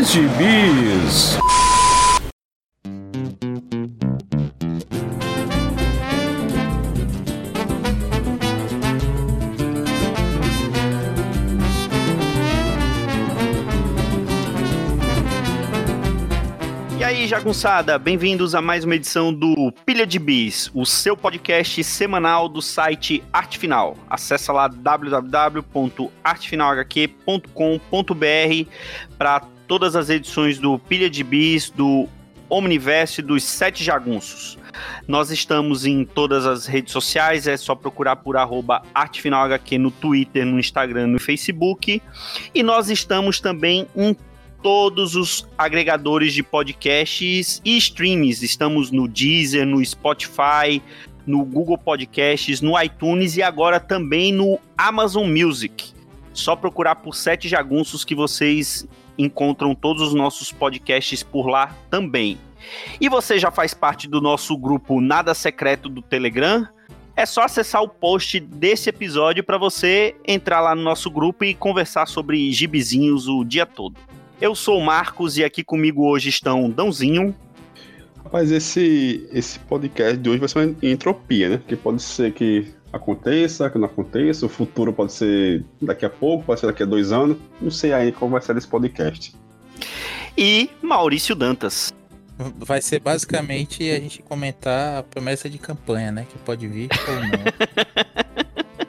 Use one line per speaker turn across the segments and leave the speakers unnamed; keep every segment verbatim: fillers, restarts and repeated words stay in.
dos Gibis.
E aí, jagunçada, bem-vindos a mais uma edição do Pilha de Bis, o seu podcast semanal do site Arte Final. Acesse lá w w w ponto arte final h q ponto com ponto b r para todas as edições do Pilha de Bis, do Omniverse e dos Sete Jagunços. Nós estamos em todas as redes sociais, é só procurar por arroba artefinalhq no Twitter, no Instagram, no Facebook. E nós estamos também em todos os agregadores de podcasts e streams. Estamos no Deezer, no Spotify, no Google Podcasts, no iTunes e agora também no Amazon Music. Só procurar por Sete Jagunços que vocês encontram todos os nossos podcasts por lá também. E você já faz parte do nosso grupo Nada Secreto do Telegram? É só acessar o post desse episódio para você entrar lá no nosso grupo e conversar sobre gibizinhos o dia todo. Eu sou o Marcos e aqui comigo hoje estão Dãozinho.
Rapaz, esse, esse podcast de hoje vai ser uma entropia, né? Porque pode ser que aconteça, que não aconteça, o futuro pode ser daqui a pouco, pode ser daqui a dois anos. Não sei aí qual vai ser esse podcast.
E Maurício Dantas.
Vai ser basicamente a gente comentar a promessa de campanha, né? Que pode vir ou não.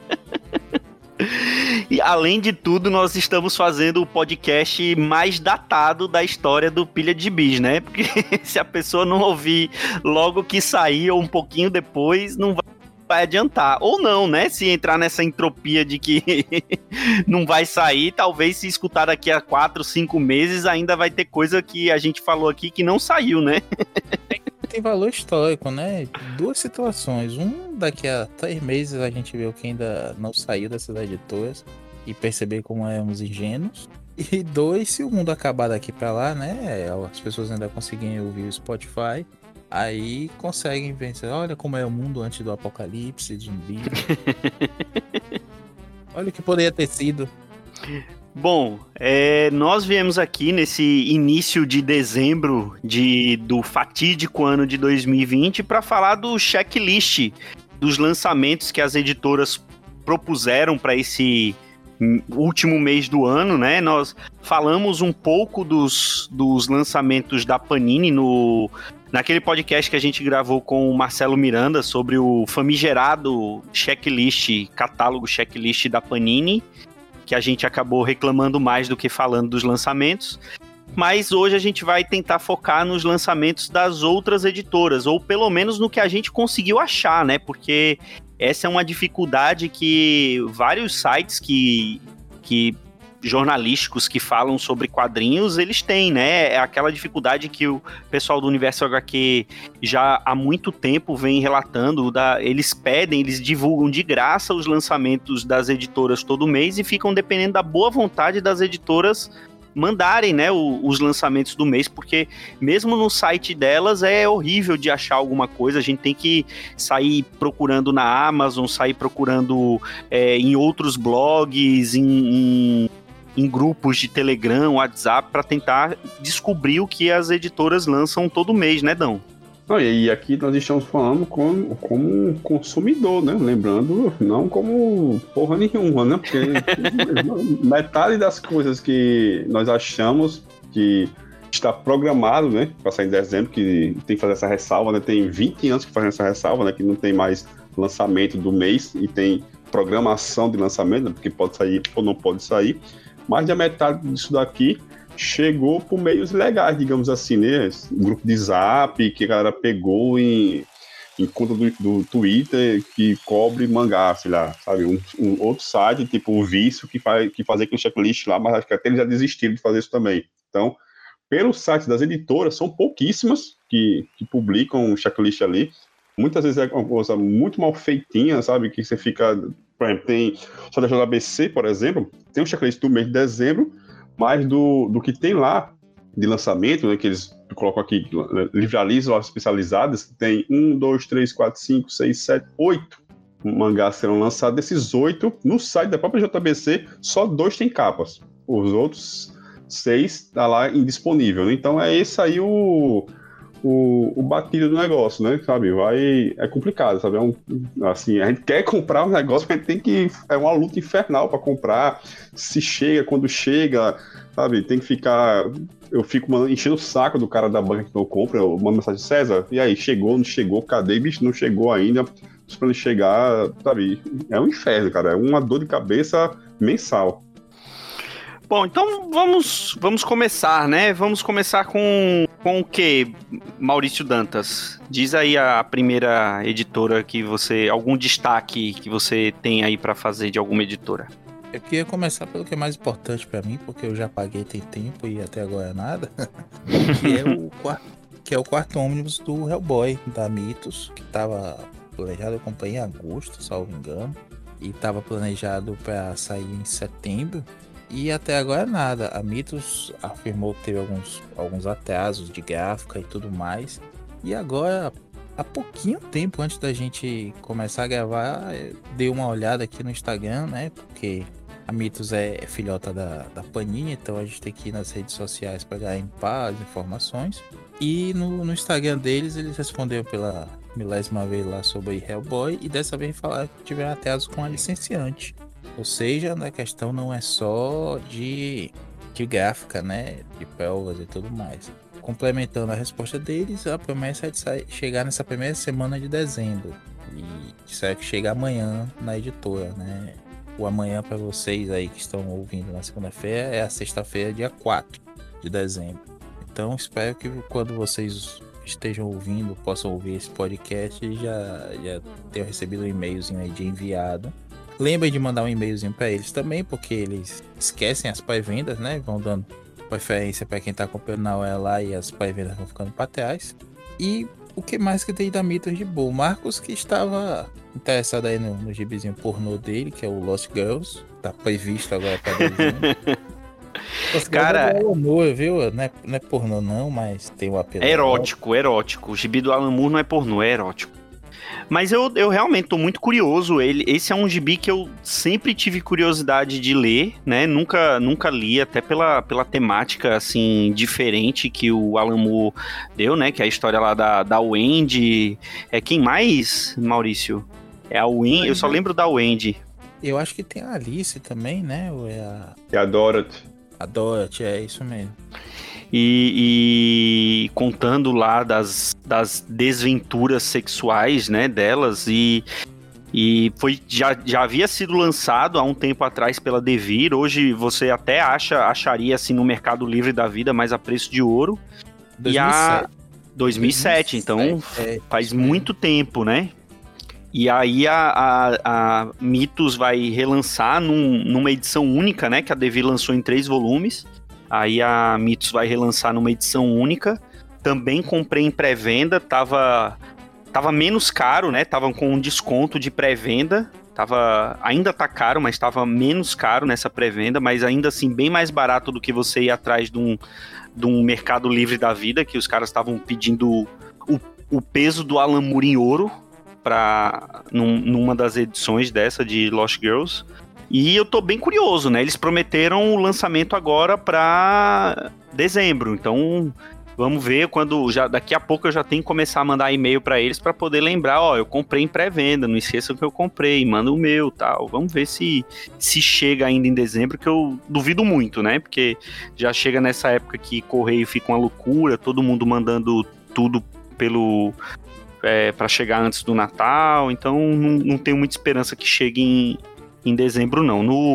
E além de tudo, nós estamos fazendo o podcast mais datado da história do Pilha de Bis, né? Porque se a pessoa não ouvir logo que sair ou um pouquinho depois, não vai adiantar. Ou não, né? Se entrar nessa entropia de que não vai sair, talvez se escutar daqui a quatro, cinco meses, ainda vai ter coisa que a gente falou aqui que não saiu, né?
Tem valor histórico, né? Duas situações. Um, daqui a três meses a gente vê o que ainda não saiu dessas editoras e perceber como éramos ingênuos. E dois, se o mundo acabar daqui pra lá, né? As pessoas ainda conseguirem ouvir o Spotify, aí conseguem vencer. Olha como é o mundo antes do apocalipse, de zumbi. Olha o que poderia ter sido.
Bom, é, nós viemos aqui nesse início de dezembro de, do fatídico ano de dois mil e vinte para falar do checklist dos lançamentos que as editoras propuseram para esse último mês do ano, né? Nós falamos um pouco dos, dos lançamentos da Panini no, naquele podcast que a gente gravou com o Marcelo Miranda sobre o famigerado checklist, catálogo checklist da Panini, que a gente acabou reclamando mais do que falando dos lançamentos, mas hoje a gente vai tentar focar nos lançamentos das outras editoras, ou pelo menos no que a gente conseguiu achar, né, porque essa é uma dificuldade que vários sites que, que jornalísticos que falam sobre quadrinhos, eles têm, né, é aquela dificuldade que o pessoal do Universo agá quê já há muito tempo vem relatando, da, eles pedem, eles divulgam de graça os lançamentos das editoras todo mês e ficam dependendo da boa vontade das editoras mandarem, né, o, os lançamentos do mês, porque mesmo no site delas é horrível de achar alguma coisa, a gente tem que sair procurando na Amazon, sair procurando é, em outros blogs, em, em em grupos de Telegram, WhatsApp, para tentar descobrir o que as editoras lançam todo mês, né, Dão?
Não, e aqui nós estamos falando como, como consumidor, né? Lembrando, não como porra nenhuma, né? Porque metade das coisas que nós achamos que está programado, né? Para sair em dezembro, que tem que fazer essa ressalva, né? Tem vinte anos que fazem essa ressalva, né? Que não tem mais lançamento do mês e tem programação de lançamento, né? Porque pode sair ou não pode sair. Mais da metade disso daqui chegou por meios legais, digamos assim, né? Um grupo de Zap que a galera pegou em, em conta do, do Twitter que cobre mangá, sei lá, sabe? Um, um outro site, tipo o Vício, que, faz, que fazia aquele checklist lá, mas acho que até eles já desistiram de fazer isso também. Então, pelos sites das editoras, são pouquíssimas que, que publicam um checklist ali. Muitas vezes é uma coisa muito mal feitinha, sabe? Que você fica... Por exemplo, tem só da J B C, por exemplo, tem um checklist do mês de dezembro, mas do, do que tem lá de lançamento, né, que eles colocam aqui, livrarias especializadas, tem um, dois, três, quatro, cinco, seis, sete, oito mangás serão lançados. Desses oito, no site da própria J B C, só dois têm capas. Os outros seis tá lá indisponível, né? Então é esse aí o, o, o batido do negócio, né? Sabe? Vai, é complicado, sabe? É um, assim, a gente quer comprar um negócio, mas a gente tem que. É uma luta infernal para comprar. Se chega, quando chega, sabe? Tem que ficar. Eu fico mano, enchendo o saco do cara da banca que não compra. Eu mando mensagem, César, e aí, chegou, não chegou? Cadê? Bicho, não chegou ainda. Pra ele chegar, sabe? É um inferno, cara. É uma dor de cabeça mensal.
Bom, então vamos, vamos começar, né? Vamos começar com, com o quê, Maurício Dantas? Diz aí a primeira editora que você... Algum destaque que você tem aí para fazer de alguma editora.
Eu queria começar pelo que é mais importante para mim, porque eu já paguei tem tempo e até agora nada. que, é o quarto, que é o quarto ônibus do Hellboy, da Mythos, que estava planejado, eu comprei em agosto, salvo engano. E estava planejado para sair em setembro. E até agora nada. A Mythos afirmou que teve alguns, alguns atrasos de gráfica e tudo mais. E agora, há pouquinho tempo antes da gente começar a gravar, eu dei uma olhada aqui no Instagram, né? Porque a Mythos é filhota da, da Panini, então a gente tem que ir nas redes sociais para garimpar as informações. E no, no Instagram deles, eles responderam pela milésima vez lá sobre Hellboy. E dessa vez falaram que tiveram atrasos com a licenciante. Ou seja, a questão não é só de, de gráfica, né? De provas e tudo mais. Complementando a resposta deles, a promessa é de sair, chegar nessa primeira semana de dezembro. E disseram que chega amanhã na editora, né? O amanhã para vocês aí que estão ouvindo na segunda-feira é a sexta-feira, dia quatro de dezembro. Então espero que quando vocês estejam ouvindo, possam ouvir esse podcast e já, já tenham recebido um e-mailzinho aí de enviado. Lembrem de mandar um e-mailzinho para eles também, porque eles esquecem as pré-vendas, né? Vão dando preferência para quem tá comprando na hora lá e as pré-vendas vão ficando para trás. E o que mais que tem da Mythos de boa? O Marcos, que estava interessado aí no, no gibizinho pornô dele, que é o Lost Girls, tá previsto agora para dezembro.
Cara,
é amor, viu? Não é, não é pornô não, mas tem um apelo.
É erótico, erótico. O gibi do Alan Moore não é pornô, é erótico. Mas eu, eu realmente tô muito curioso. Ele, esse é um gibi que eu sempre tive curiosidade de ler, né? Nunca, nunca li, até pela, pela temática, assim, diferente que o Alan Moore deu, né? Que é a história lá da, da Wendy. É quem mais, Maurício? É a Wendy. Eu só lembro da Wendy.
Eu acho que tem a Alice também, né? Ou é a...
É a Dorothy.
A Dorothy, é isso mesmo.
E, e contando lá das, das desventuras sexuais, né, delas, e, e foi, já, já havia sido lançado há um tempo atrás pela Devir. Hoje você até acha, acharia assim no Mercado Livre da vida, mas a preço de ouro.
dois mil e sete.
E a dois mil e sete, então
é,
faz muito tempo, né? E aí a, a, a Mythos vai relançar num, numa edição única, né, que a Devir lançou em três volumes. Aí a Mythos vai relançar numa edição única. Também comprei em pré-venda, tava, tava menos caro, né? Tava com um desconto de pré-venda. Tava, ainda tá caro, mas tava menos caro nessa pré-venda, mas ainda assim bem mais barato do que você ir atrás de um, de um Mercado Livre da vida, que os caras estavam pedindo o, o peso do Alan Moore em ouro pra, num, numa das edições dessa de Lost Girls. E eu tô bem curioso, né? Eles prometeram o lançamento agora pra dezembro. Então, vamos ver quando... Já, daqui a pouco eu já tenho que começar a mandar e-mail pra eles pra poder lembrar, ó, eu comprei em pré-venda, não esqueçam que eu comprei, manda o meu, tal. Vamos ver se, se chega ainda em dezembro, que eu duvido muito, né? Porque já chega nessa época que correio fica uma loucura, todo mundo mandando tudo pelo... É, pra chegar antes do Natal, então não, não tenho muita esperança que chegue em... em dezembro não. No,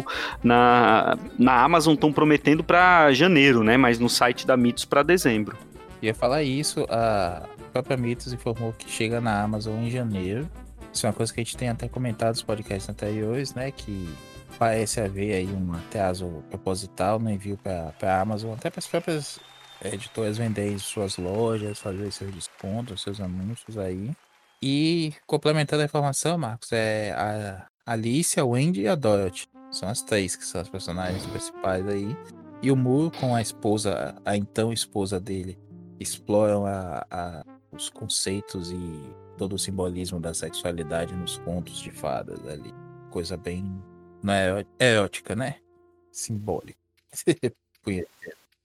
na, na Amazon estão prometendo para janeiro, né? Mas no site da Mythos para dezembro.
Ia falar isso, a própria Mythos informou que chega na Amazon em janeiro. Isso é uma coisa que a gente tem até comentado nos podcasts anteriores, né? Que parece haver aí um atraso proposital no envio para a Amazon, até para as próprias editoras venderem suas lojas, fazer seus descontos, seus anúncios aí. E complementando a informação, Marcos, é a Alice, a Wendy e a Dorothy. São as três que são as personagens principais aí. E o Moore com a esposa, a então esposa dele, exploram a, a, os conceitos e todo o simbolismo da sexualidade nos contos de fadas ali. Coisa bem... não é erótica, né? Simbólica.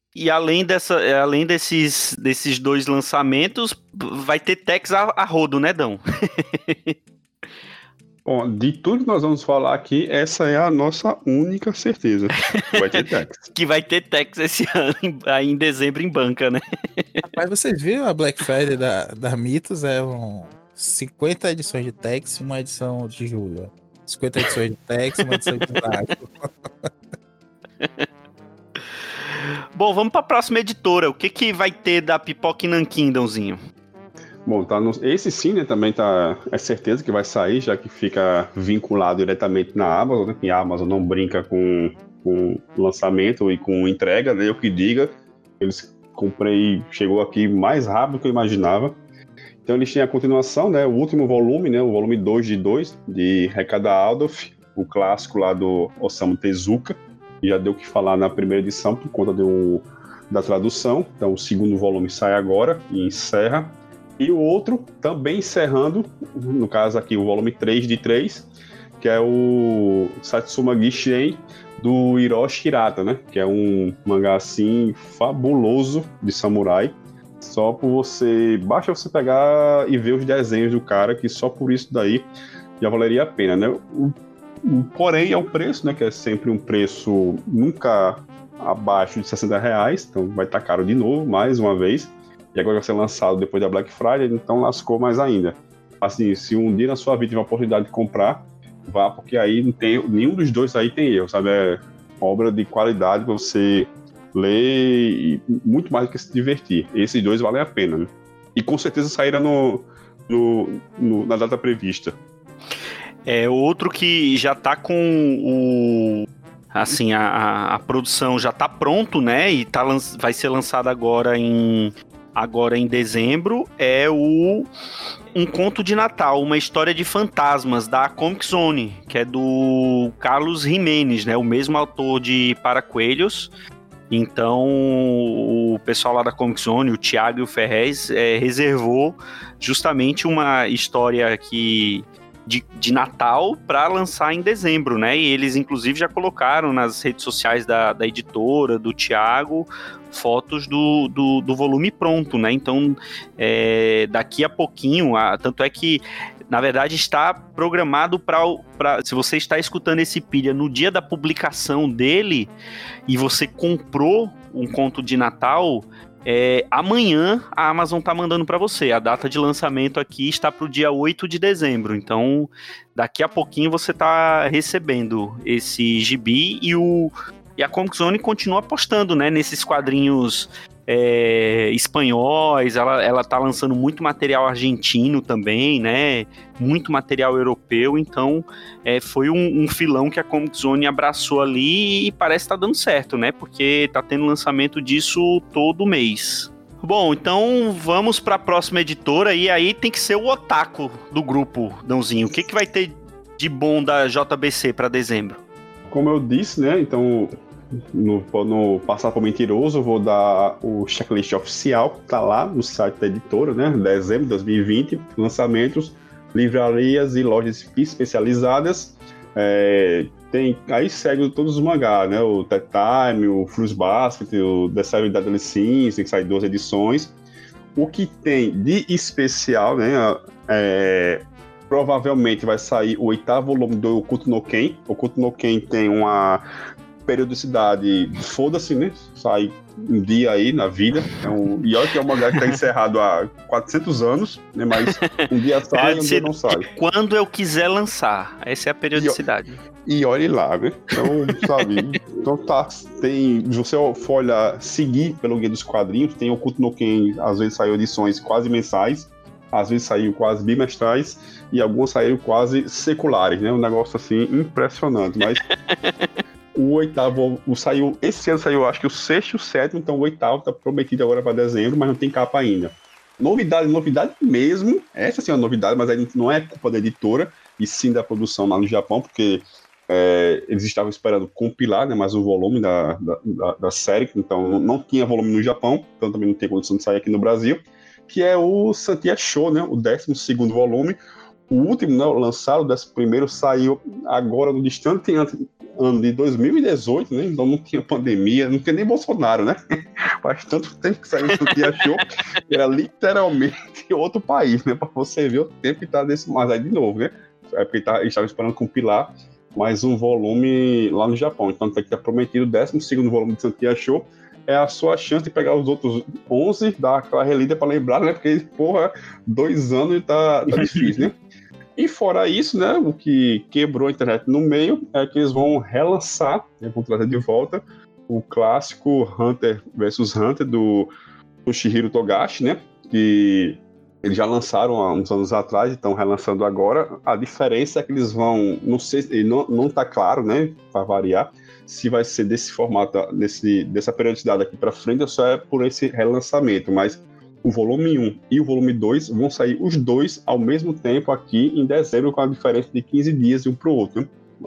E além, dessa, além desses, desses dois lançamentos, vai ter Tex a, a rodo, né, Dão?
Bom, de tudo que nós vamos falar aqui, essa é a nossa única certeza. Vai ter Tex.
Que vai ter Tex esse ano, aí em dezembro, em banca, né?
Rapaz, vocês viram a Black Friday da, da Mitos? É um cinquenta edições de Tex e uma edição de julho. cinquenta edições de Tex e uma edição de Draco.
Bom, vamos para a próxima editora. O que, que vai ter da Pipoca e Nanquim, Dãozinho?
Bom, tá no... esse sim, né, também tá... é certeza que vai sair, já que fica vinculado diretamente na Amazon, né? E a Amazon não brinca com, com lançamento e com entrega, né? Eu que diga, eles comprei, chegou aqui mais rápido do que eu imaginava. Então eles têm a continuação, né, o último volume, né, o volume dois de dois, de Rekada Aldolf, o clássico lá do Osamu Tezuka. Já deu o que falar na primeira edição por conta do, da tradução. Então o segundo volume sai agora e encerra. E o outro também encerrando, no caso aqui o volume três de três, que é o Satsuma Gishien do Hiroshi Hirata, né? Que é um mangá assim fabuloso de samurai. Só por você... Basta você pegar e ver os desenhos do cara, que só por isso daí já valeria a pena, né? O Porém, é o preço, né? Que é sempre um preço nunca abaixo de sessenta reais. Então vai estar caro de novo, mais uma vez. E agora vai ser lançado depois da Black Friday, então lascou mais ainda. Assim, se um dia na sua vida tiver a oportunidade de comprar, vá, porque aí não tem, nenhum dos dois aí tem erro, sabe? É obra de qualidade para você ler e muito mais do que se divertir. Esses dois valem a pena, né? E com certeza saíram no, no, no, na data prevista.
É outro que já tá com o... Assim, a, a produção já tá pronto, né? E tá, vai ser lançado agora em, agora em dezembro. É o Um Conto de Natal, uma história de fantasmas da Comic Zone, que é do Carlos Jiménez, né? O mesmo autor de Paracoelhos. Então, o pessoal lá da Comic Zone, o Thiago e o Ferrez, é, reservou justamente uma história que... De, de Natal para lançar em dezembro, né? E eles, inclusive, já colocaram nas redes sociais da, da editora, do Thiago, fotos do, do, do volume pronto, né? Então, é, daqui a pouquinho, a, tanto é que, na verdade, está programado para... Se você está escutando esse pilha no dia da publicação dele e você comprou um conto de Natal... É, amanhã a Amazon tá mandando para você. A data de lançamento aqui está para o dia oito de dezembro. Então, daqui a pouquinho você tá recebendo esse gibi e, o, e a Comic Zone continua apostando, né, nesses quadrinhos é, espanhóis. Ela, ela tá lançando muito material argentino também, né? Muito material europeu. Então, é, foi um, um filão que a Comic Zone abraçou ali e parece estar tá dando certo, né? Porque tá tendo lançamento disso todo mês. Bom, então vamos para a próxima editora e aí tem que ser o otaku do grupo, Dãozinho. O que, que vai ter de bom da J B C para dezembro?
Como eu disse, né? Então... No, no Passar por Mentiroso, eu vou dar o checklist oficial que tá lá no site da editora, né? Dezembro de dois mil e vinte, lançamentos, livrarias e lojas especializadas. É, tem, aí segue todos os mangás, né? O Tet Time, o Fruits Basket, o The Seven Deadly Sins, tem que sair duas edições. O que tem de especial, né? É, provavelmente vai sair o oitavo volume do Okuto no Ken. O Okuto no Ken tem uma periodicidade, foda-se, né? Sai um dia aí na vida. É um, e olha que é um mangá que tá encerrado há quatrocentos anos, né? Mas um dia sai e um dia não sai.
Quando eu quiser lançar. Essa é a periodicidade.
E, e olhe lá, né? Então, sabe? Então tá, tem... Se você for olhar, seguir pelo Guia dos Quadrinhos, tem Okuto no Ken, às vezes saiu edições quase mensais, às vezes saiu quase bimestrais, e algumas saíram quase seculares, né? Um negócio assim impressionante, mas... O oitavo, o saiu, esse ano saiu, acho que o sexto e o sétimo, então o oitavo tá prometido agora para dezembro, mas não tem capa ainda. Novidade, novidade mesmo, essa sim é uma novidade, mas aí não é culpa da editora, e sim da produção lá no Japão, porque é, eles estavam esperando compilar, né, mais um volume da, da, da série, então não tinha volume no Japão, então também não tem condição de sair aqui no Brasil, que é o Santia Show, né, o décimo segundo volume. O último, né, lançado, o décimo primeiro, saiu agora no distante ano de dois mil e dezoito, né? Então não tinha pandemia, não tinha nem Bolsonaro, né? Faz tanto tempo que saiu o Santia Show, que era literalmente outro país, né? Pra você ver o tempo que tá desse. Mas aí de novo, né? É porque tá, eles estavam esperando compilar mais um volume lá no Japão. Então tem que ter prometido o décimo segundo volume de Santia Show. É a sua chance de pegar os outros onze, dar aquela relida pra lembrar, né? Porque, porra, dois anos e tá, tá difícil, né? E fora isso, né, o que quebrou a internet no meio é que eles vão relançar, né, vão trazer de volta o clássico Hunter versus Hunter do Toshihiro Togashi, né, que eles já lançaram há uns anos atrás e estão relançando agora. A diferença é que eles vão, não sei, não, não tá claro, né, para variar, se vai ser desse formato, desse, dessa periodicidade aqui para frente ou só é por esse relançamento, mas o volume um e o volume dois vão sair os dois ao mesmo tempo aqui em dezembro, com a diferença de quinze dias de um para o outro, né?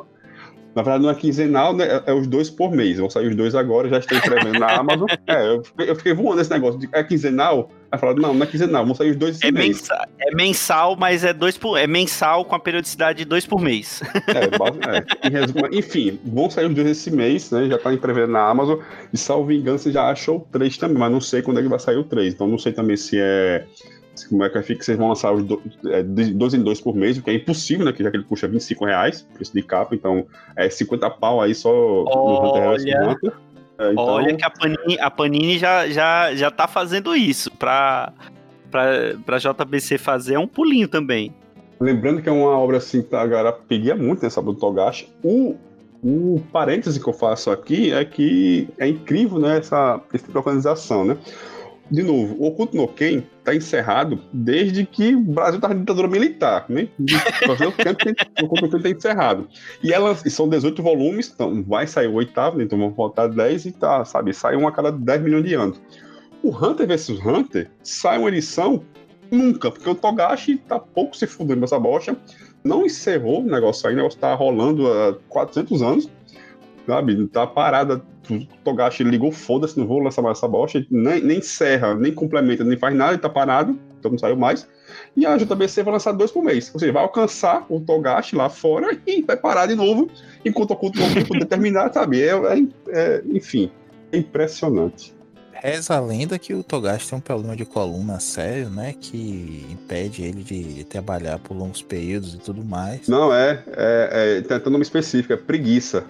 Na verdade não é quinzenal, né? É, é os dois por mês. Vão sair os dois agora, já estou prevendo na Amazon. É, eu fiquei, eu fiquei voando esse negócio de é quinzenal. Aí falaram, não, não é quinzenal, vão sair os dois esse
é
mês.
Mensal, é mensal, mas é dois por, é mensal com a periodicidade de dois por mês.
É, é, em resumo, enfim, vão sair os dois esse mês, né? Já está em prevendo na Amazon. E salvo engano, você já achou o três também, mas não sei quando é que vai sair o três. Então não sei também se é. Como é que fica? Vocês vão lançar os do, é, dois em dois por mês, o que é impossível, né? Que já que ele custa vinte e cinco reais, preço de capa, então é cinquenta pau aí só no Hunter x Hunter. É, então...
Olha que a Panini, a Panini já, já, já tá fazendo isso. Pra, pra, pra J B C fazer é um pulinho também.
Lembrando que é uma obra assim que a galera pedia muito nessa do Togashi. O, o parêntese que eu faço aqui é que é incrível, né? Essa, essa organização, né? De novo, o Hokuto no Ken está encerrado desde que o Brasil estava em ditadura militar, né? Fazer o tempo que o Hokuto no Ken está encerrado. E, ela, e são dezoito volumes, então vai sair o oitavo, então vão faltar dez e tá, sabe? Sai um a cada dez milhões de anos. O Hunter versus Hunter sai uma edição nunca, porque o Togashi tá pouco se fudendo nessa bosta, não encerrou o negócio aí, o negócio tá rolando há quatrocentos anos, sabe? Tá parada. O Togashi ligou, foda-se, não vou lançar mais essa bosta, nem, nem encerra, nem complementa, nem faz nada, ele tá parado, então não saiu mais. E a J B C vai lançar dois por mês, ou seja, vai alcançar o Togashi lá fora e vai parar de novo, enquanto o Hokuto no Ken poder terminar, sabe? É, é, é, enfim, é impressionante.
Reza a lenda que o Togashi tem um problema de coluna sério, né? Que impede ele de trabalhar por longos períodos e tudo mais.
Não, é, é, é tem até nome específico, é preguiça.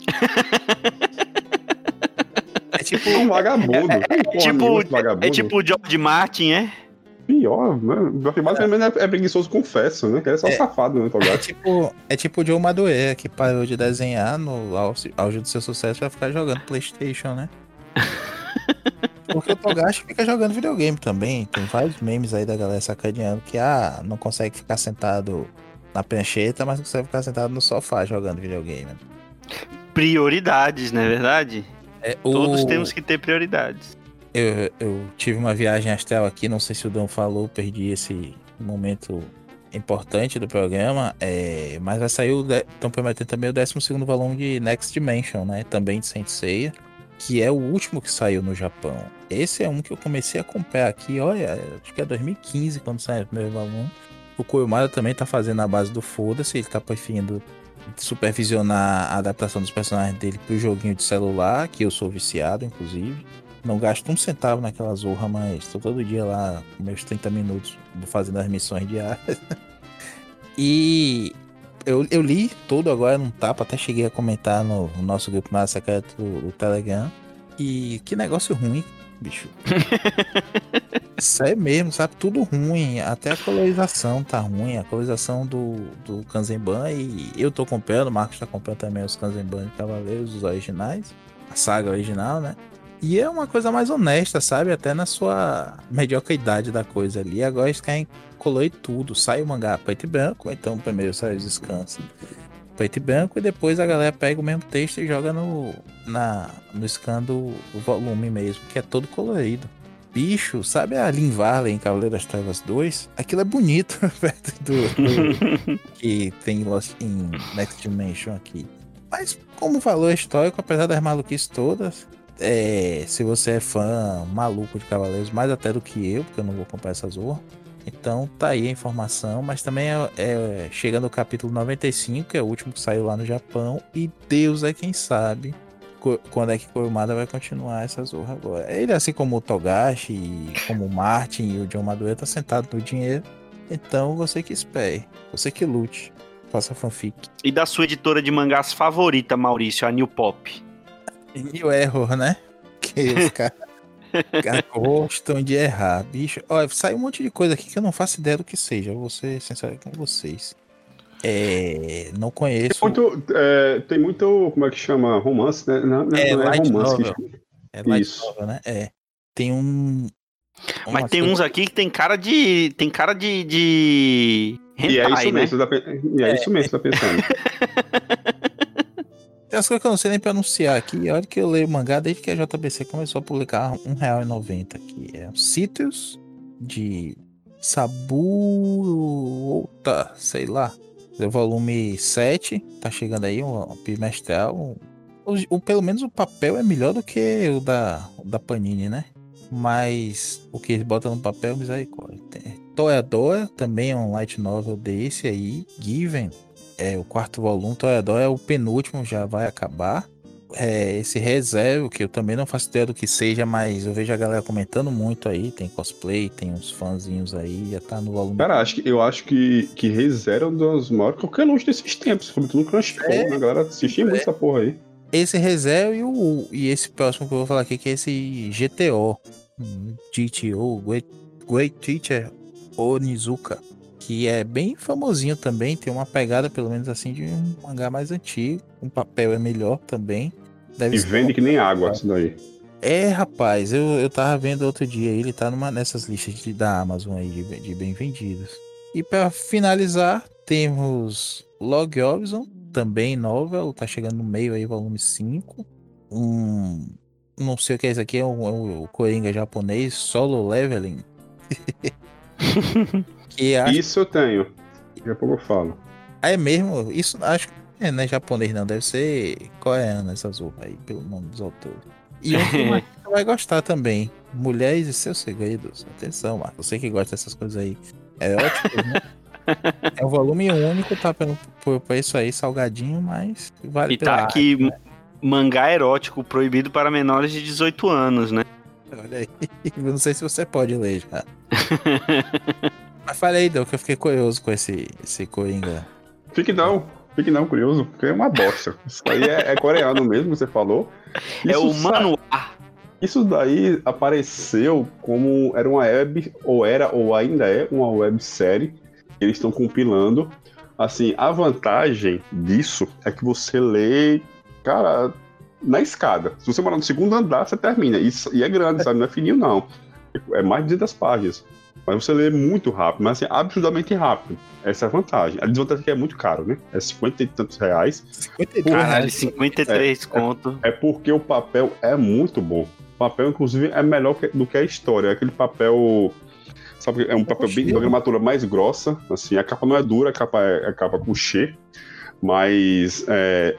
É tipo
um vagabundo.
É, é, é, tipo, vagabundo. É tipo o George Martin, é?
Pior, né? O George Martin é, é preguiçoso, confesso, né? Que é só é, safado, né, Togashi?
É tipo, é tipo o Joe Madureira, que parou de desenhar no auge do seu sucesso pra ficar jogando PlayStation, né? Porque o Togashi fica jogando videogame também. Tem vários memes aí da galera sacaneando que ah, não consegue ficar sentado na prancheta, mas consegue ficar sentado no sofá jogando videogame.
Prioridades, não é verdade?
É,
Todos
o...
temos que ter prioridades.
Eu, eu tive uma viagem astral aqui, não sei se o Dão falou, perdi esse momento importante do programa, é, mas vai sair, estão prometendo também o décimo segundo volume de Next Dimension, né? Também de Saint Seiya, que é o último que saiu no Japão. Esse é um que eu comecei a comprar aqui, olha, acho que é dois mil e quinze quando saiu o primeiro volume. O Kurumada também tá fazendo a base do foda-se, ele tá preferindo supervisionar a adaptação dos personagens dele pro joguinho de celular, que eu sou viciado, inclusive. Não gasto um centavo naquela zorra, mas tô todo dia lá, com meus trinta minutos, fazendo as missões diárias. E eu, eu li todo agora num tapa, até cheguei a comentar no, no nosso grupo mais secreto do, do Telegram. E que negócio ruim, bicho. Sério mesmo, sabe? Tudo ruim. Até a colorização tá ruim. A colorização do, do Kanzenban. E eu tô comprando, o Marcos tá comprando também os Kanzenban de Cavaleiros, os originais. A saga original, né? E é uma coisa mais honesta, sabe? Até na sua mediocridade da coisa ali. Agora eles querem colorir tudo. Sai o mangá preto e branco, então primeiro sai os descansos preto e branco, e depois a galera pega o mesmo texto e joga no, na, no scan do, do volume mesmo, que é todo colorido. Bicho, sabe a Lynn Varley em Cavaleiro das Trevas dois? Aquilo é bonito perto do, do que tem Lost in Next Dimension aqui. Mas como valor histórico, apesar das maluquices todas, é, se você é fã maluco de Cavaleiros, mais até do que eu, porque eu não vou comprar essa zorra, Então tá aí a informação, mas também é, é chegando ao capítulo noventa e cinco, que é o último que saiu lá no Japão, e Deus é quem sabe co- quando é que Kurumada vai continuar essa zorra agora. Ele, assim como o Togashi, como o Martin e o John Madureira, tá sentado no dinheiro, então você que espere, você que lute, faça fanfic.
E da sua editora de mangás favorita, Maurício, a New Pop?
E o erro, né? Que os caras cara gostam de errar, bicho. Olha, sai um monte de coisa aqui que eu não faço ideia do que seja. Eu vou ser sincero com vocês. É, não conheço.
Muito, é, tem muito, como é que chama? Romance, né? Não, não
É,
não é
light
romance que
novel.
chama.
É light
Isso.
novel, né? É. Tem um.
Mas
umas
tem
coisas-
uns aqui que tem cara de. Tem cara de. de...
E é
hentai,
isso
né?
mesmo, você tá, pe- e é, isso mesmo que você tá pensando.
Tem umas coisas que eu não sei nem pronunciar aqui. Olha que eu leio mangá desde que a J B C começou a publicar um real e noventa aqui. É um Sítios de Sabuota, sei lá. O volume sete, tá chegando aí, um, um bimestral. Um, o, o- pelo menos o papel é melhor do que o da, o da Panini, né? Mas o que eles botam no papel é misericórdia. Tem- Toradora também é um light novel desse aí. Given é o quarto volume. Toradora é o penúltimo, já vai acabar. É, esse reserva, que eu também não faço ideia do que seja, mas eu vejo a galera comentando muito aí. Tem cosplay, tem uns fãzinhos aí, já tá no volume.
Cara, acho que, eu acho que, que ReZero é um dos maiores qualquer longe desses tempos, sobretudo no Crunchyroll,
É,
né? A galera assistia muito essa porra aí.
Esse reserva e, o, e esse próximo que eu vou falar aqui, que é esse G T O. hum, G T O, Great, Great Teacher Onizuka. Que é bem famosinho também, tem uma pegada pelo menos assim de um mangá mais antigo. O papel é melhor também. Deve
E
ser
vende
uma-
que nem água isso daí.
É, rapaz, eu, eu tava vendo outro dia, ele tá numa nessas listas de, da Amazon aí de, de bem vendidos. E pra finalizar, temos Log Horizon, também novel, tá chegando no meio aí, volume cinco. Um, não sei o que é isso aqui, é o, é o Coringa japonês, Solo Leveling. Que acho,
Isso eu tenho. Daqui a pouco eu falo.
é mesmo, isso acho que é, não é japonês não, deve ser coreano essa zorra aí, pelo nome dos autores. E um que mais você vai gostar também, Mulheres e Seus Segredos. Atenção, Marcos, você que gosta dessas coisas aí. É ótimo, né? É um volume único, tá pelo, por preço aí, salgadinho, mas vale
E
pela
tá
arte,
aqui
né?
mangá erótico proibido para menores de dezoito anos, né?
Olha aí. Eu não sei se você pode ler já. Mas fala aí, Dão, que eu fiquei curioso com esse, esse Coringa.
Fique não, fique não, curioso, porque é uma bosta. Isso aí é, é coreano mesmo, você falou.
É
Isso
o
sa-
manuá.
Isso daí apareceu como era uma web, ou era, ou ainda é, uma websérie que eles estão compilando. Assim, a vantagem disso é que você lê, cara, na escada. Se você morar no segundo andar, você termina. Isso, e é grande, sabe? Não é fininho, não. É mais de duzentas páginas. Mas você lê muito rápido, mas assim, absurdamente rápido. Essa é a vantagem. A desvantagem é que é muito caro, né? É cinquenta e tantos reais.
cinquenta e dois
Caralho,
reais.
cinquenta e três conto.
É porque o papel é muito bom. O papel, inclusive, é melhor que- do que a história. É aquele papel. Sabe, é um papel bem de uma gramatura mais grossa. Assim, a capa não é dura, a capa é, é capa couché. Mas. É,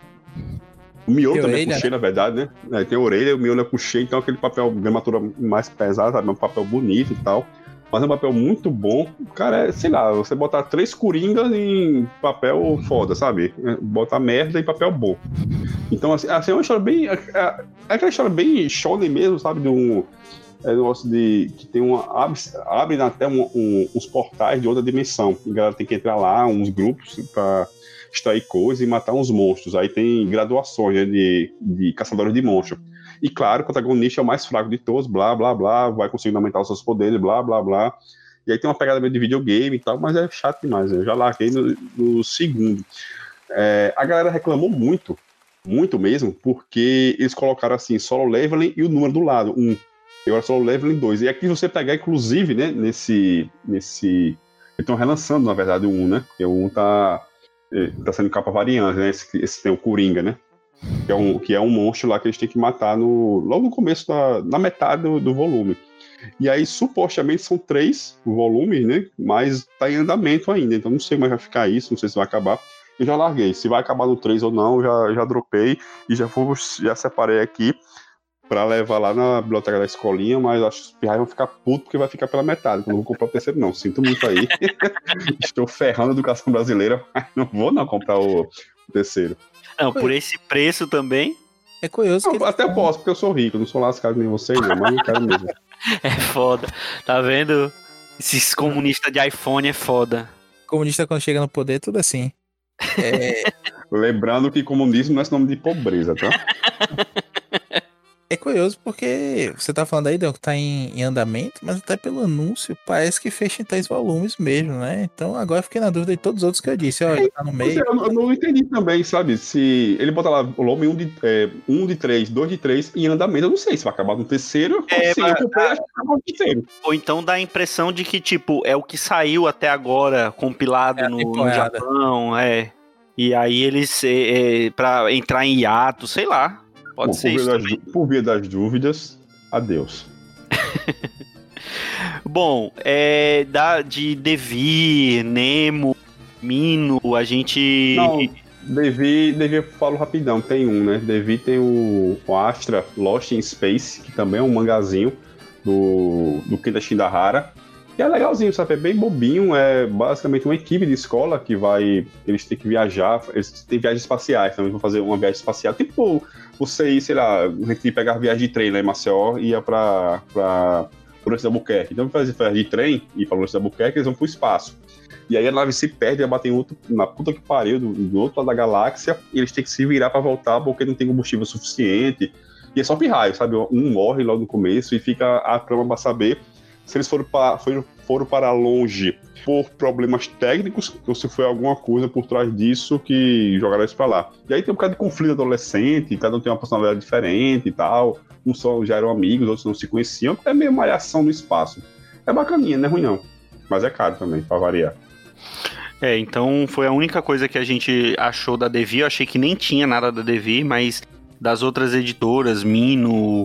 o miolo
Tem
também
orelha,
é couché, na verdade, né? É, tem a orelha, o miolo é couché, então aquele papel gramatura mais pesada, sabe? É um papel bonito e tal. Mas é um papel muito bom. Cara, é, sei lá, você botar três coringas em papel foda, sabe? Botar merda em papel bom. Então, assim, assim é uma história bem. É, é aquela história bem shonen mesmo, sabe? De um. É um negócio de. Que tem uma. Abre, abre até um, um, uns portais de outra dimensão. E a galera tem que entrar lá, uns grupos, pra extrair coisas e matar uns monstros. Aí tem graduações, né, de, de caçadores de monstros. E claro, o protagonista é o mais fraco de todos, blá, blá, blá, vai conseguindo aumentar os seus poderes, blá, blá, blá. E aí tem uma pegada meio de videogame e tal, mas é chato demais, né? Eu já larguei no, no segundo. É, a galera reclamou muito, muito mesmo, porque eles colocaram assim, solo leveling e o número do lado, um. E agora solo leveling dois. E aqui você pegar, inclusive, né, nesse... nesse eles estão relançando, na verdade, o um, né? Porque o um tá, tá sendo capa variante, né? Esse, esse tem o Coringa, né? Que é, um, que é um monstro lá que eles têm que matar no, logo no começo, da, na metade do, do volume. E aí, supostamente, são três volumes, né? Mas tá em andamento ainda, então não sei como vai ficar isso, não sei se vai acabar. Eu já larguei, se vai acabar no três ou não, já, já dropei e já, vou, já separei aqui. pra levar lá na biblioteca da escolinha, mas acho que os pirrais vão ficar putos porque vai ficar pela metade. Eu não vou comprar o terceiro, não. Sinto muito aí. Estou ferrando a educação brasileira, mas não vou não comprar o, o terceiro.
Não, por esse preço também.
É curioso que
Não, até
eles-
posso, porque eu sou rico, não sou lascado nem vocês, não, mas não quero mesmo.
É foda. Tá vendo? Esses comunistas de iPhone é foda.
comunista quando chega no poder, tudo assim. É,
Lembrando que comunismo não é nome de pobreza, tá?
é curioso porque você tá falando aí, Del, que tá em, em andamento, mas até pelo anúncio parece que fecha em três volumes mesmo, né? Então agora eu fiquei na dúvida de todos os outros que eu disse. Olha, tá no
Pois é,
meio.
eu, não- eu não entendi também, sabe? Se ele botar lá o volume um de, é, um de três, dois de três em andamento, eu não sei se vai acabar no terceiro
É,
ou se
mas-
eu comprei, acho que acabou no terceiro.
Ou então dá a impressão de que, tipo, é o que saiu até agora, compilado
É a
no, no
temporada.
Japão, é. E aí eles, é, é, pra entrar em hiato, sei lá. Pode
Bom,
ser
por,
isso
via das,
também.
dú- por via das dúvidas, adeus.
Bom, é, da, de Devir, Nemo, Mino, a gente...
Não, Devi, Devi eu falo rapidão, tem um, né? Devi tem o, o Astra Lost in Space, que também é um mangazinho do, do Kenta Shindahara, que é legalzinho, sabe? É bem bobinho, é basicamente uma equipe de escola que vai, eles têm que viajar, eles têm viagens espaciais, então eles vão fazer uma viagem espacial, tipo você ir, sei lá, a gente pegar viagem de trem lá em Maceió e ia pra, pra Lourenço de Albuquerque. Então fazer viagem de trem e ir pra Lourenço de Albuquerque, eles vão pro espaço. E aí a nave se perde, vai bater em outro, na puta que pariu, do, do outro lado da galáxia, e eles têm que se virar pra voltar porque não tem combustível suficiente. E é só pirraio, sabe? Um morre logo no começo e fica a trama pra saber se eles foram, pra, foram, foram para longe por problemas técnicos ou se foi alguma coisa por trás disso que jogaram isso pra lá. E aí tem um bocado de conflito adolescente, cada um tem uma personalidade diferente e tal. Uns só já eram amigos, outros não se conheciam. É meio malhação no espaço. É bacaninha, não é ruim não. Mas é caro também, pra variar.
É, então foi a única coisa que a gente achou da Devir. Eu achei que nem tinha nada da Devir, mas das outras editoras, Mino,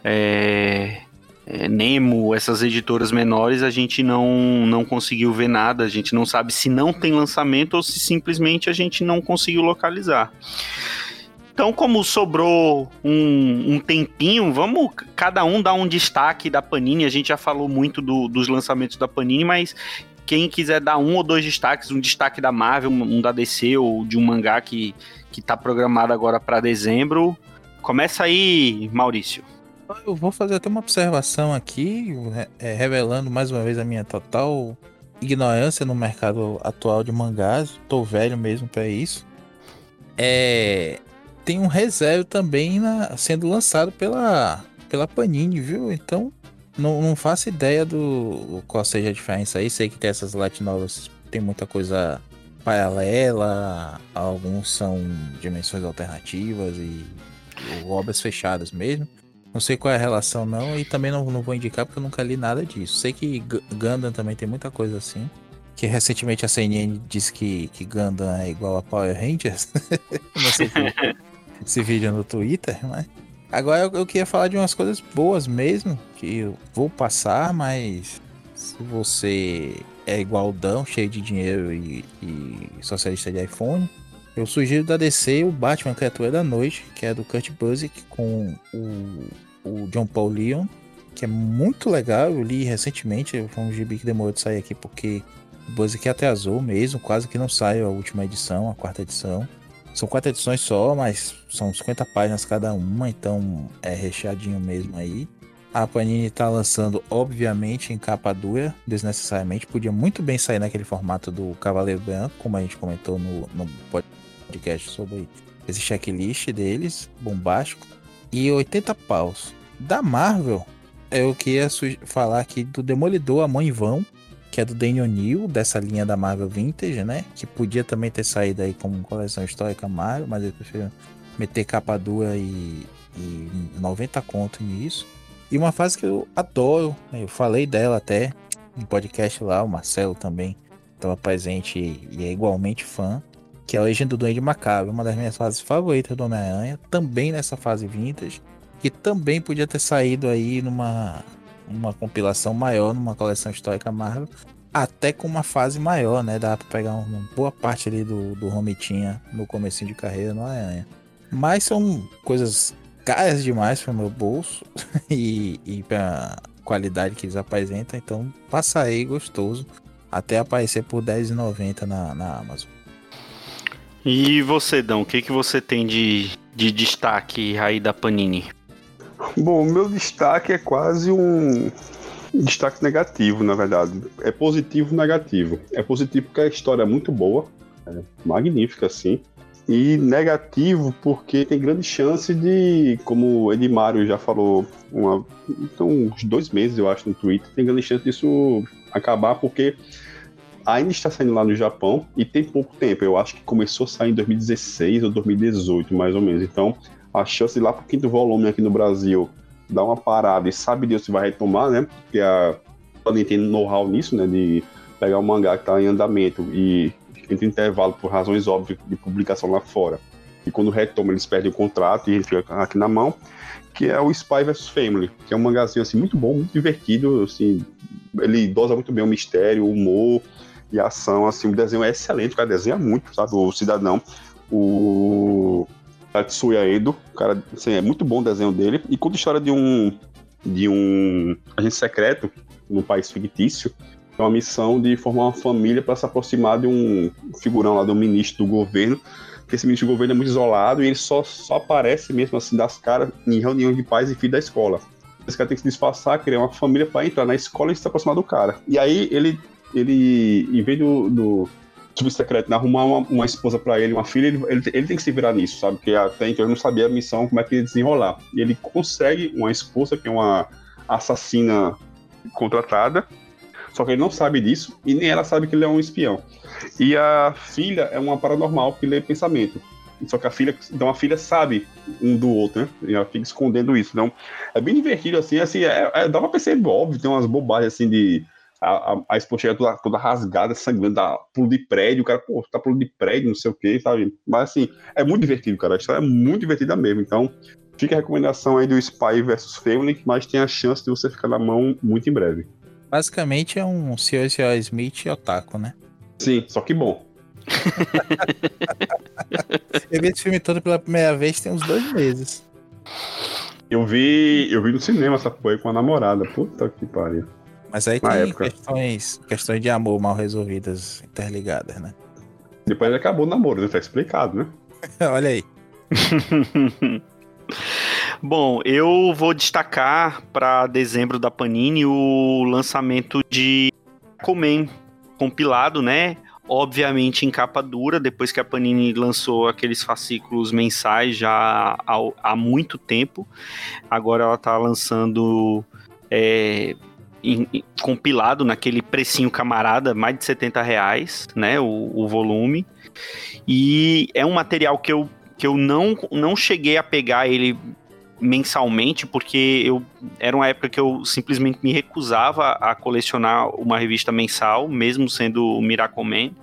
é, é, Nemo, essas editoras menores, a gente não, não conseguiu ver nada. A gente não sabe se não tem lançamento ou se simplesmente a gente não conseguiu localizar. Então, como sobrou um, um tempinho, vamos cada um dar um destaque da Panini. A gente já falou muito do, dos lançamentos da Panini, mas quem quiser dar um ou dois destaques, um destaque da Marvel, um da D C ou de um mangá que, que tá programado agora para dezembro, começa aí, Maurício.
Eu vou fazer até uma observação aqui, é, revelando mais uma vez a minha total ignorância no mercado atual de mangás. Tô velho mesmo pra isso. É, tem um ReZero também na, sendo lançado pela, pela Panini, viu? Então, não, não faço ideia do qual seja a diferença aí. Sei que tem essas light novels, tem muita coisa paralela, alguns são dimensões alternativas e, e obras fechadas mesmo. Não sei qual é a relação não, e também não, não vou indicar porque eu nunca li nada disso. Sei que G- Gundam também tem muita coisa assim. Que recentemente a C N N disse que, que Gundam é igual a Power Rangers. Não sei se esse vídeo no Twitter, mas... Agora eu, eu queria falar de umas coisas boas mesmo, que eu vou passar, mas se você é igualdão, cheio de dinheiro e, e socialista de iPhone, eu sugiro da D C o Batman Criatura da Noite, que é do Kurt Busiek com o, o John Paul Leon, que é muito legal. Eu li recentemente, foi um gibi que demorou de sair aqui porque o Busiek atrasou mesmo, quase que não sai a última edição, a quarta edição. São quatro edições só, mas são cinquenta páginas cada uma, então é recheadinho mesmo aí. A Panini tá lançando, obviamente, em capa dura, desnecessariamente. Podia muito bem sair naquele formato do Cavaleiro Branco, como a gente comentou no, no podcast sobre esse checklist deles, bombástico. E oitenta paus. Da Marvel, eu queria falar aqui do Demolidor, A Mãe em Vão, que é do Daniel O'Neill, dessa linha da Marvel Vintage, né? Que podia também ter saído aí como coleção histórica Marvel, mas eu prefiro meter capa dura e, e noventa conto nisso. E uma fase que eu adoro, né? Eu falei dela até em podcast lá, o Marcelo também estava presente e é igualmente fã, que é a Origem do Duende Macabro, uma das minhas fases favoritas do Homem-Aranha, também nessa fase Vintage, que também podia ter saído aí numa... uma compilação maior, numa coleção histórica Marvel, até com uma fase maior, né? Dá pra pegar uma boa parte ali do, do Romitinha no comecinho de carreira no Aranha. Mas são coisas caras demais para o meu bolso e, e para qualidade que eles apresentam. Então, passa aí gostoso até aparecer por dez reais e noventa centavos na, na Amazon.
E você, Dão, o que, que você tem de, de destaque aí da Panini?
Bom, o meu destaque é quase um destaque negativo, na verdade. É positivo negativo. É positivo porque a história é muito boa, é magnífica, assim. E negativo porque tem grande chance de, como o Edmário já falou, uma, então, uns dois meses, eu acho, no Twitter, tem grande chance disso acabar porque ainda está saindo lá no Japão e tem pouco tempo. Eu acho que começou a sair em dois mil e dezesseis ou dois mil e dezoito, mais ou menos. Então, a chance de ir lá para o quinto volume aqui no Brasil dar uma parada e sabe Deus se vai retomar, né? Porque a Panini tem know-how nisso, né? De pegar um mangá que está em andamento e entre intervalo por razões óbvias de publicação lá fora. E quando retoma, eles perdem o contrato e ele fica aqui na mão, que é o Spy versus Family, que é um mangazinho assim, muito bom, muito divertido, assim, ele dosa muito bem o mistério, o humor e a ação, assim, o desenho é excelente, o cara desenha muito, sabe, o cidadão, o Tatsuya Endo, o cara, assim, é muito bom o desenho dele, e conta a história de um, de um agente secreto num país fictício, uma missão de formar uma família para se aproximar de um figurão lá, do ministro do governo, porque esse ministro do governo é muito isolado e ele só, só aparece mesmo assim das caras em reuniões de pais e filhos da escola. Esse cara tem que se disfarçar, criar uma família para entrar na escola e se aproximar do cara. E aí ele, ele em vez do, do subsecreto arrumar uma, uma esposa para ele, uma filha, ele, ele, ele tem que se virar nisso, sabe? Porque até então ele não sabia a missão, como é que ia desenrolar. E ele consegue uma esposa que é uma assassina contratada, só que ele não sabe disso e nem ela sabe que ele é um espião. E a filha é uma paranormal que lê pensamento. Só que a filha, então a filha sabe um do outro, né? E ela fica escondendo isso. Então é bem divertido, assim, assim é, é, dá pra perceber, óbvio, tem umas bobagens assim de. A, a, a esposa chega toda, toda rasgada, sangrando, dá pulo de prédio, o cara, pô, tá pulo de prédio, não sei o que, sabe? Mas assim, é muito divertido, cara. A história é muito divertida mesmo. Então, fica a recomendação aí do Spy versus Family, mas tem a chance de você ficar na mão muito em breve.
Basicamente é um senhor e senhora Smith otaku, né?
Sim, só que bom.
Eu vi esse filme todo pela primeira vez tem uns dois meses.
Eu vi, eu vi no cinema essa porra com a namorada. Puta que pariu.
Mas aí
Na
tem
época.
questões, questões de amor mal resolvidas, interligadas, né?
Depois acabou o namoro, né? Tá explicado, né?
Olha aí.
Bom, eu vou destacar para dezembro da Panini o lançamento de Comen compilado, né? Obviamente em capa dura, depois que a Panini lançou aqueles fascículos mensais já há, há muito tempo. Agora ela tá lançando é, em, em, compilado naquele precinho camarada, mais de setenta reais, né? O, o volume. E é um material que eu, que eu não, não cheguei a pegar ele mensalmente, porque eu era uma época que eu simplesmente me recusava a colecionar uma revista mensal, mesmo sendo o Miracleman.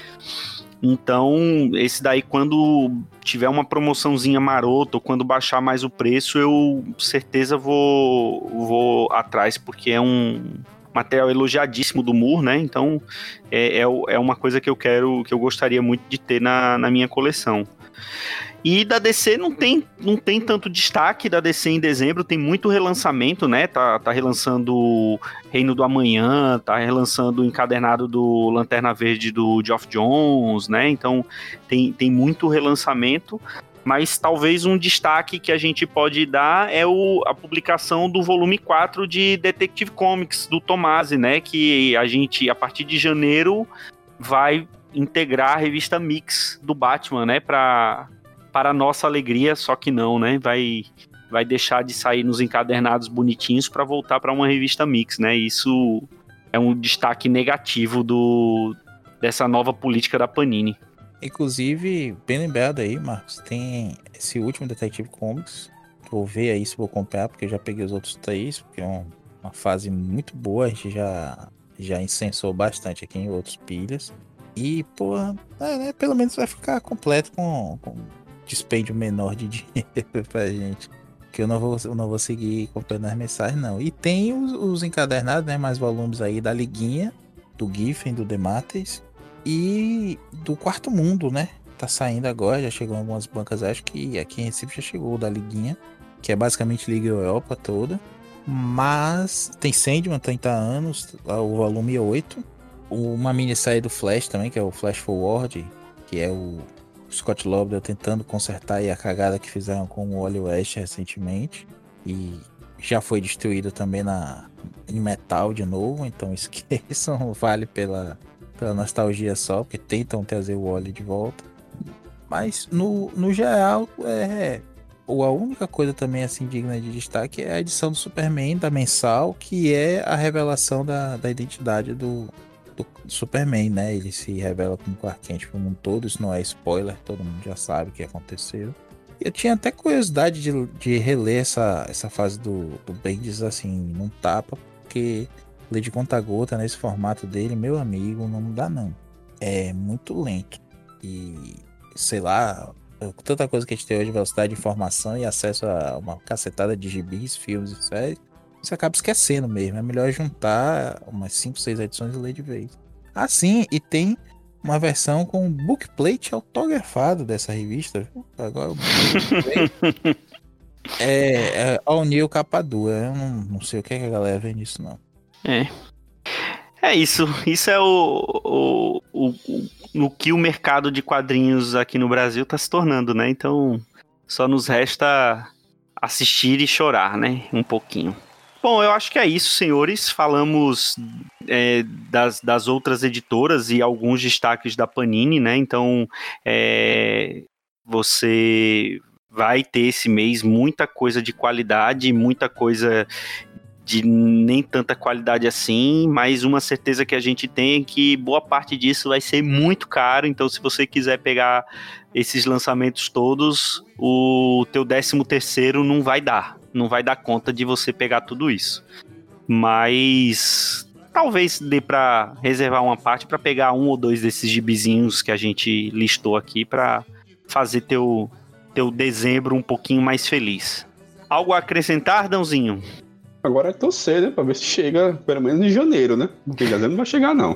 Então, esse daí, quando tiver uma promoçãozinha marota, ou quando baixar mais o preço, eu certeza vou, vou atrás, porque é um material elogiadíssimo do Moore, né? Então, é, é, é uma coisa que eu quero, que eu gostaria muito de ter na, na minha coleção. E da D C não tem, não tem tanto destaque da D C em dezembro, tem muito relançamento, né? Tá, tá relançando Reino do Amanhã, tá relançando o encadernado do Lanterna Verde do Geoff Johns, né? Então tem, tem muito relançamento, mas talvez um destaque que a gente pode dar é o, a publicação do volume quatro de Detective Comics do Tomasi, né? Que a gente, a partir de janeiro, vai integrar a revista Mix do Batman, né? Pra... para a nossa alegria, só que não, né? Vai, vai deixar de sair nos encadernados bonitinhos para voltar para uma revista Mix, né? Isso é um destaque negativo do, dessa nova política da Panini.
Inclusive, bem lembrado aí, Marcos, tem esse último Detective Comics. Vou ver aí se vou comprar, porque eu já peguei os outros três, porque é um, uma fase muito boa, a gente já, já incensou bastante aqui em outros pilhas. E, pô, é, né, pelo menos vai ficar completo com... com dispêndio menor de dinheiro pra gente, que eu não vou, eu não vou seguir comprando as mensagens não. E tem os, os encadernados, né, mais volumes aí da Liguinha, do Giffen, do Demates e do Quarto Mundo, né, tá saindo agora, já chegou em algumas bancas, acho que aqui em Recife já chegou o da Liguinha, que é basicamente Liga Europa toda. Mas tem Sandman, trinta anos, o volume oito. Uma minissérie do Flash também, que é o Flash Forward, que é o Scott Lobdell tentando consertar aí a cagada que fizeram com o Wally West recentemente. E já foi destruído também na, em metal de novo, então esqueçam, vale pela, pela nostalgia só, porque tentam trazer o Wally de volta. Mas no, no geral, é, a única coisa também assim digna de destaque é a edição do Superman, da mensal, que é a revelação da, da identidade do, do, do Superman, né? Ele se revela como Clark Kent como um todo, isso não é spoiler, todo mundo já sabe o que aconteceu. Eu tinha até curiosidade de, de reler essa, essa fase do, do Bendis assim, num tapa, porque ler de conta-gota nesse formato dele, meu amigo, não dá não. É muito lento. E, sei lá, tanta coisa que a gente tem hoje, velocidade de informação e acesso a uma cacetada de gibis, filmes e séries, você acaba esquecendo mesmo. É melhor juntar umas cinco, seis edições e ler de vez. Assim, e tem uma versão com bookplate autografado dessa revista. Agora o bookplate é, é All New capa dura. Eu não, não sei o que, é que a galera vê nisso, não.
É. É isso. Isso é o, o, o, o no que o mercado de quadrinhos aqui no Brasil está se tornando, né? Então, só nos resta assistir e chorar, né? Um pouquinho. Bom, eu acho que é isso, senhores. Falamos é, das, das outras editoras e alguns destaques da Panini, né? Então, é, você vai ter esse mês muita coisa de qualidade, muita coisa de nem tanta qualidade assim, mas uma certeza que a gente tem é que boa parte disso vai ser muito caro. Então, se você quiser pegar esses lançamentos todos, o teu décimo terceiro não vai dar. Não vai dar conta de você pegar tudo isso. Mas talvez dê para reservar uma parte para pegar um ou dois desses gibizinhos que a gente listou aqui para fazer teu, teu dezembro um pouquinho mais feliz. Algo a acrescentar, Dãozinho?
Agora é torcer, né? Pra ver se chega pelo menos em janeiro, né? Porque em dezembro não vai chegar, não.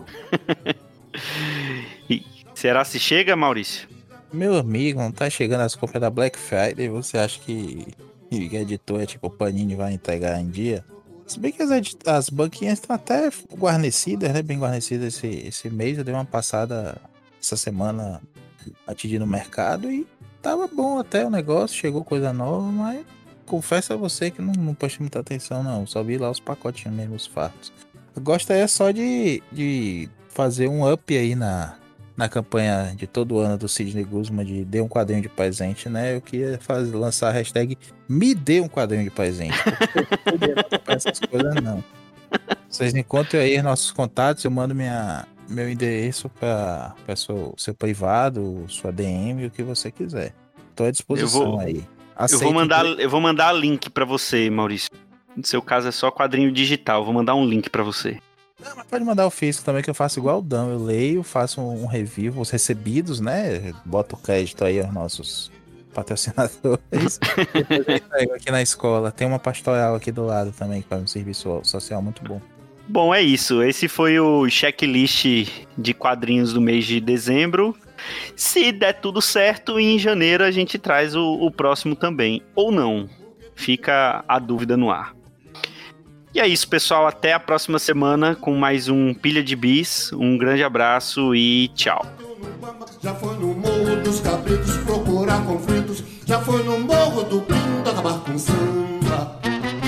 E será se chega, Maurício?
Meu amigo, não tá chegando as compras da Black Friday, você acha que a editora, tipo, o Panini vai entregar em dia? Se bem que as, edit- as banquinhas estão até guarnecidas, né? Bem guarnecidas esse, esse mês. Eu dei uma passada essa semana antes de ir no mercado e tava bom até o negócio, chegou coisa nova, mas confesso a você que não, não prestei muita atenção, não. Só vi lá os pacotinhos mesmo, os fartos. Eu gosto é só de, de fazer um up aí na, na campanha de todo ano do Sidney Guzman de dê um quadrinho de presente, né? Eu queria fazer, lançar a hashtag me dê um quadrinho de presente. Eu não podia pra essas coisas, não. Vocês encontram aí nossos contatos, eu mando minha, meu endereço para seu, seu privado, sua D M, o que você quiser. Estou à disposição eu vou... aí.
Eu vou, mandar, eu vou mandar link pra você, Maurício. No seu caso é só quadrinho digital. Vou mandar um link pra você.
Não, mas pode mandar o físico também, que eu faço igual o Dão. Eu leio, faço um review, os recebidos, né? Boto o crédito aí aos nossos patrocinadores. Depois eu pego aqui na escola. Tem uma pastoral aqui do lado também, que faz um serviço social muito bom.
Bom, é isso. Esse foi o checklist de quadrinhos do mês de dezembro. Se der tudo certo, em janeiro a gente traz o, o próximo também. Ou não. Fica a dúvida no ar. E é isso, pessoal. Até a próxima semana com mais um Pilha de Bis. Um grande abraço e tchau.
Já foi no Morro dos Cabritos procurar conflitos. Já foi no Morro do Pinto acabar com samba.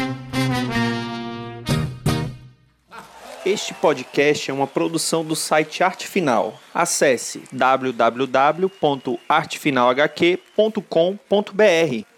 Este podcast é uma produção do site Arte Final. Acesse w w w ponto arte final h q ponto com ponto b r.